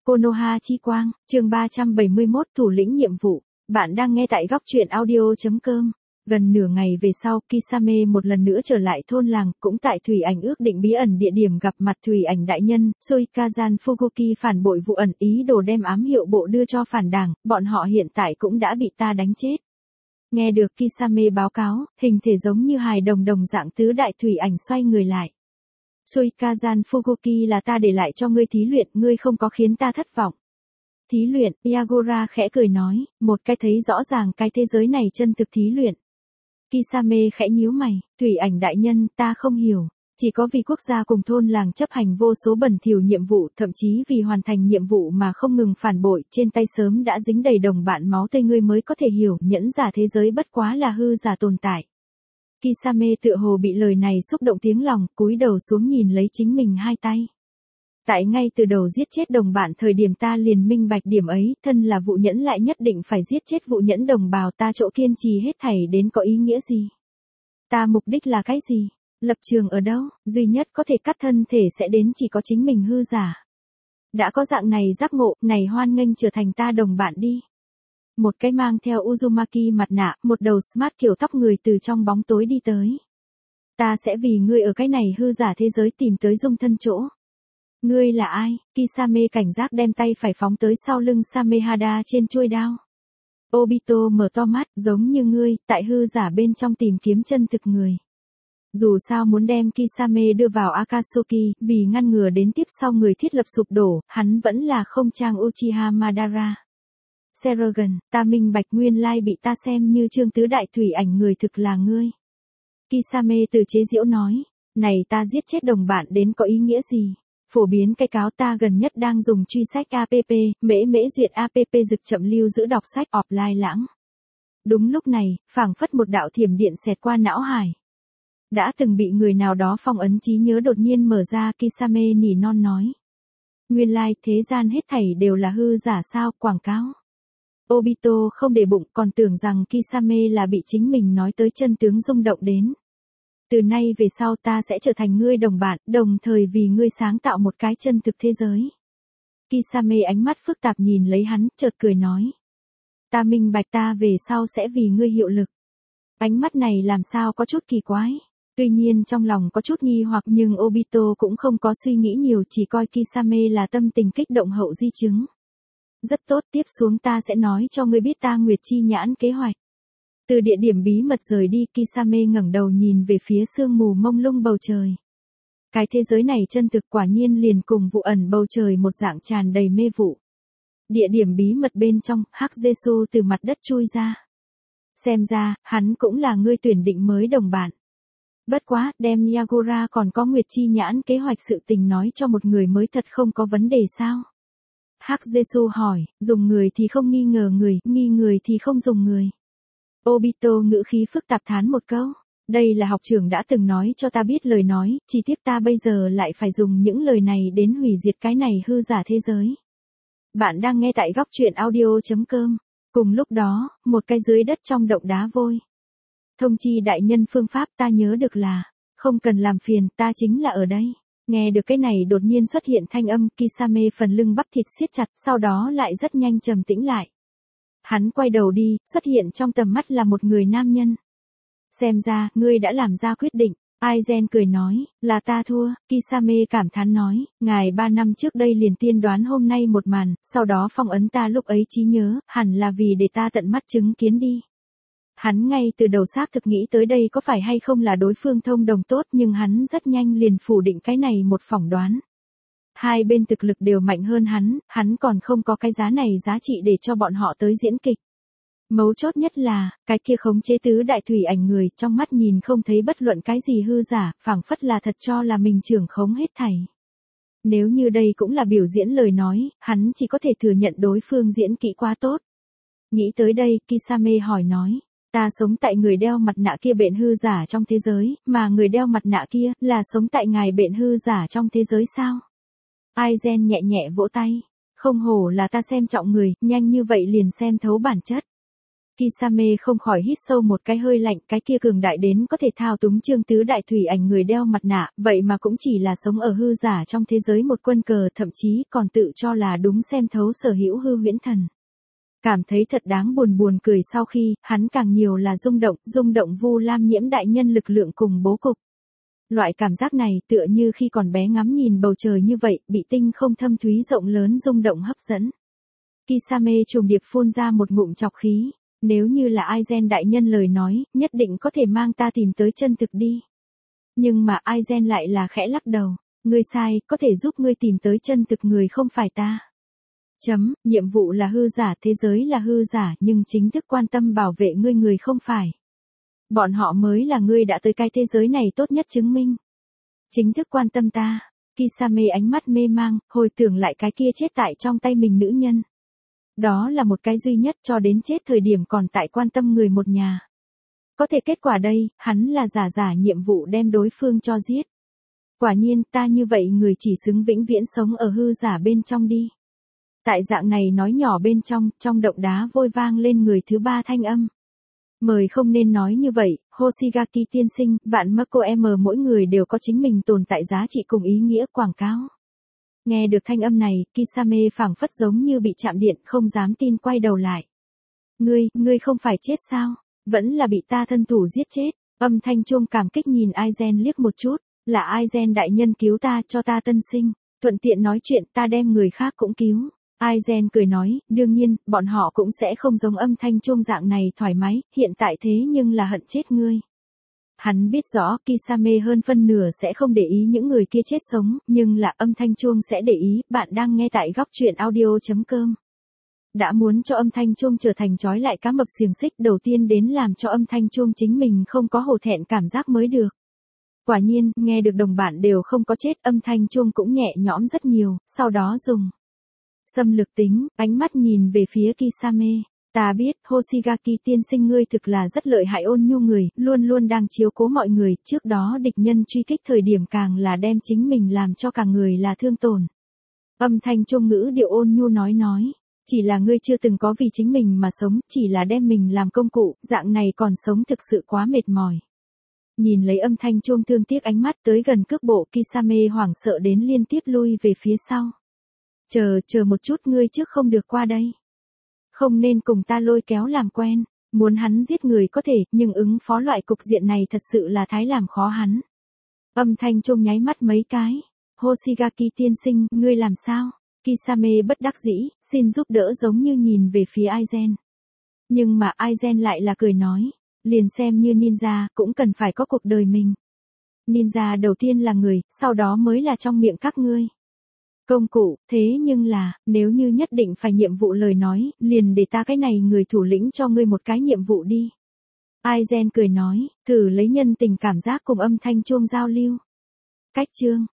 Konoha Chi Quang, chương 371 thủ lĩnh nhiệm vụ. Bạn đang nghe tại góc truyện audio.com. Gần nửa ngày về sau, Kisame một lần nữa trở lại thôn làng, cũng tại Thủy Ảnh ước định bí ẩn địa điểm gặp mặt Thủy Ảnh đại nhân, Suikazan Fugoki phản bội vụ ẩn ý đồ đem ám hiệu bộ đưa cho phản đảng, bọn họ hiện tại cũng đã bị ta đánh chết. Nghe được Kisame báo cáo, hình thể giống như hài đồng đồng dạng tứ đại Thủy Ảnh xoay người lại. Suikazan Fugoki là ta để lại cho ngươi thí luyện, ngươi không có khiến ta thất vọng. Thí luyện, Yagora khẽ cười nói, một cái thấy rõ ràng cái thế giới này chân thực thí luyện. Kisame khẽ nhíu mày, Thủy Ảnh đại nhân, ta không hiểu. Chỉ có vì quốc gia cùng thôn làng chấp hành vô số bẩn thỉu nhiệm vụ, thậm chí vì hoàn thành nhiệm vụ mà không ngừng phản bội, trên tay sớm đã dính đầy đồng bạn máu tươi, ngươi mới có thể hiểu, nhẫn giả thế giới bất quá là hư giả tồn tại. Kisame tựa hồ bị lời này xúc động tiếng lòng, cúi đầu xuống nhìn lấy chính mình hai tay. Tại ngay từ đầu giết chết đồng bạn thời điểm ta liền minh bạch điểm ấy, thân là vụ nhẫn lại nhất định phải giết chết vụ nhẫn đồng bào, ta chỗ kiên trì hết thảy đến có ý nghĩa gì? Ta mục đích là cái gì? Lập trường ở đâu? Duy nhất có thể cắt thân thể sẽ đến chỉ có chính mình hư giả. Đã có dạng này giác ngộ, này hoan nghênh trở thành ta đồng bạn đi. Một cái mang theo Uzumaki mặt nạ, một đầu smart kiểu tóc người từ trong bóng tối đi tới. Ta sẽ vì ngươi ở cái này hư giả thế giới tìm tới dung thân chỗ. Ngươi là ai? Kisame cảnh giác đem tay phải phóng tới sau lưng Samehada trên chuôi đao. Obito mở to mắt, giống như ngươi, tại hư giả bên trong tìm kiếm chân thực người. Dù sao muốn đem Kisame đưa vào Akatsuki, vì ngăn ngừa đến tiếp sau người thiết lập sụp đổ, hắn vẫn là không trang Uchiha Madara. Sergeant, ta minh bạch nguyên lai bị ta xem như Trương Tứ Đại Thủy Ảnh người thực là ngươi. Kisame từ chế giễu nói, này ta giết chết đồng bạn đến có ý nghĩa gì? Phổ biến cái cáo, ta gần nhất đang dùng truy sách app, mễ duyệt app dực chậm lưu giữ đọc sách offline lãng. Đúng lúc này, phảng phất một đạo thiểm điện xẹt qua não hải. Đã từng bị người nào đó phong ấn trí nhớ đột nhiên mở ra, Kisame nỉ non nói. Nguyên lai thế gian hết thảy đều là hư giả sao, quảng cáo. Obito không để bụng, còn tưởng rằng Kisame là bị chính mình nói tới chân tướng rung động đến. Từ nay về sau ta sẽ trở thành ngươi đồng bạn, đồng thời vì ngươi sáng tạo một cái chân thực thế giới. Kisame ánh mắt phức tạp nhìn lấy hắn, chợt cười nói. Ta minh bạch, ta về sau sẽ vì ngươi hiệu lực. Ánh mắt này làm sao có chút kỳ quái. Tuy nhiên trong lòng có chút nghi hoặc, nhưng Obito cũng không có suy nghĩ nhiều, chỉ coi Kisame là tâm tình kích động hậu di chứng. Rất tốt, tiếp xuống ta sẽ nói cho ngươi biết ta Nguyệt Chi Nhãn kế hoạch. Từ địa điểm bí mật rời đi, Kisame ngẩng đầu nhìn về phía sương mù mông lung bầu trời. Cái thế giới này chân thực quả nhiên liền cùng vụ ẩn bầu trời một dạng tràn đầy mê vụ. Địa điểm bí mật bên trong, Hắc Jesu từ mặt đất chui ra. Xem ra, hắn cũng là ngươi tuyển định mới đồng bạn. Bất quá, đem Yagora còn có Nguyệt Chi Nhãn kế hoạch sự tình nói cho một người mới thật không có vấn đề sao? Hắc Jesu hỏi, dùng người thì không nghi ngờ người, nghi người thì không dùng người. Obito ngữ khí phức tạp thán một câu. Đây là học trưởng đã từng nói cho ta biết lời nói, chỉ tiếc ta bây giờ lại phải dùng những lời này đến hủy diệt cái này hư giả thế giới. Bạn đang nghe tại góc truyện audio.com. Cùng lúc đó, một cái dưới đất trong động đá vôi. Thông chi đại nhân phương pháp, ta nhớ được là, không cần làm phiền, ta chính là ở đây. Nghe được cái này đột nhiên xuất hiện thanh âm, Kisame phần lưng bắp thịt siết chặt, sau đó lại rất nhanh trầm tĩnh lại. Hắn quay đầu đi, xuất hiện trong tầm mắt là một người nam nhân. Xem ra, ngươi đã làm ra quyết định. Aizen cười nói, là ta thua. Kisame cảm thán nói, ngài 3 năm trước đây liền tiên đoán hôm nay một màn, sau đó phong ấn ta lúc ấy trí nhớ, hẳn là vì để ta tận mắt chứng kiến đi. Hắn ngay từ đầu xác thực nghĩ tới đây có phải hay không là đối phương thông đồng tốt, nhưng hắn rất nhanh liền phủ định cái này một phỏng đoán. Hai bên thực lực đều mạnh hơn hắn còn không có cái giá này giá trị để cho bọn họ tới diễn kịch. Mấu chốt nhất là, cái kia khống chế tứ đại thủy ảnh người, trong mắt nhìn không thấy bất luận cái gì hư giả, phảng phất là thật cho là mình trưởng khống hết thảy. Nếu như đây cũng là biểu diễn lời nói, hắn chỉ có thể thừa nhận đối phương diễn kỹ quá tốt. Nghĩ tới đây, Kisame hỏi nói, ta sống tại người đeo mặt nạ kia bệnh hư giả trong thế giới, mà người đeo mặt nạ kia, là sống tại ngài bệnh hư giả trong thế giới sao? Aizen nhẹ nhẹ vỗ tay. Không hổ là ta xem trọng người, nhanh như vậy liền xem thấu bản chất. Kisame không khỏi hít sâu một cái hơi lạnh, cái kia cường đại đến có thể thao túng Trương Tứ Đại Thủy Ảnh người đeo mặt nạ, vậy mà cũng chỉ là sống ở hư giả trong thế giới một quân cờ, thậm chí còn tự cho là đúng xem thấu sở hữu hư huyễn thần. Cảm thấy thật đáng buồn cười sau khi, hắn càng nhiều là rung động Vu Lam Nhiễm đại nhân lực lượng cùng bố cục. Loại cảm giác này tựa như khi còn bé ngắm nhìn bầu trời như vậy, bị tinh không thâm thúy rộng lớn rung động hấp dẫn. Kisame trùng điệp phun ra một ngụm trọc khí. Nếu như là Aizen đại nhân lời nói, nhất định có thể mang ta tìm tới chân thực đi. Nhưng mà Aizen lại là khẽ lắc đầu. Ngươi sai, có thể giúp ngươi tìm tới chân thực người không phải ta. Nhiệm vụ là hư giả, thế giới là hư giả, nhưng chính thức quan tâm bảo vệ ngươi người không phải. Bọn họ mới là ngươi đã tới cái thế giới này tốt nhất chứng minh. Chính thức quan tâm ta. Kisame ánh mắt mê mang, hồi tưởng lại cái kia chết tại trong tay mình nữ nhân. Đó là một cái duy nhất cho đến chết thời điểm còn tại quan tâm người một nhà. Có thể kết quả đây, hắn là giả nhiệm vụ đem đối phương cho giết. Quả nhiên ta như vậy người chỉ xứng vĩnh viễn sống ở hư giả bên trong đi. Tại dạng này nói nhỏ bên trong động đá vôi vang lên người thứ ba thanh âm. Mời không nên nói như vậy, Hoshigaki tiên sinh, vạn Mako mỗi người đều có chính mình tồn tại giá trị cùng ý nghĩa quảng cáo. Nghe được thanh âm này, Kisame phảng phất giống như bị chạm điện, không dám tin quay đầu lại. Ngươi không phải chết sao? Vẫn là bị ta thân thủ giết chết. Âm thanh chuông cảm kích nhìn Aizen liếc một chút, là Aizen đại nhân cứu ta cho ta tân sinh, thuận tiện nói chuyện ta đem người khác cũng cứu. Aizen cười nói, đương nhiên, bọn họ cũng sẽ không giống âm thanh chuông dạng này thoải mái, hiện tại thế nhưng là hận chết ngươi. Hắn biết rõ Kisame hơn phân nửa sẽ không để ý những người kia chết sống, nhưng là âm thanh chuông sẽ để ý. Bạn đang nghe tại góc truyện audio.com. Đã muốn cho âm thanh chuông trở thành trói lại cá mập xiềng xích, đầu tiên đến làm cho âm thanh chuông chính mình không có hổ thẹn cảm giác mới được. Quả nhiên, nghe được đồng bạn đều không có chết, âm thanh chuông cũng nhẹ nhõm rất nhiều, sau đó dùng xâm lược tính, ánh mắt nhìn về phía Kisame. Ta biết, Hoshigaki tiên sinh ngươi thực là rất lợi hại ôn nhu người, luôn luôn đang chiếu cố mọi người, trước đó địch nhân truy kích thời điểm càng là đem chính mình làm cho cả người là thương tổn. Âm thanh chuông ngữ điệu ôn nhu nói, chỉ là ngươi chưa từng có vì chính mình mà sống, chỉ là đem mình làm công cụ, dạng này còn sống thực sự quá mệt mỏi. Nhìn lấy âm thanh chuông thương tiếc ánh mắt tới gần cước bộ, Kisame hoảng sợ đến liên tiếp lui về phía sau. Chờ một chút, ngươi trước không được qua đây. Không nên cùng ta lôi kéo làm quen, muốn hắn giết người có thể, nhưng ứng phó loại cục diện này thật sự là thái làm khó hắn. Âm thanh chuông nháy mắt mấy cái. Hoshigaki tiên sinh, ngươi làm sao? Kisame bất đắc dĩ, xin giúp đỡ giống như nhìn về phía Aizen. Nhưng mà Aizen lại là cười nói, liền xem như ninja, cũng cần phải có cuộc đời mình. Ninja đầu tiên là người, sau đó mới là trong miệng các ngươi. Công cụ, thế nhưng là, nếu như nhất định phải nhiệm vụ lời nói, liền để ta cái này người thủ lĩnh cho ngươi một cái nhiệm vụ đi. Aizen cười nói, thử lấy nhân tình cảm giác cùng âm thanh chuông giao lưu. Cách chương.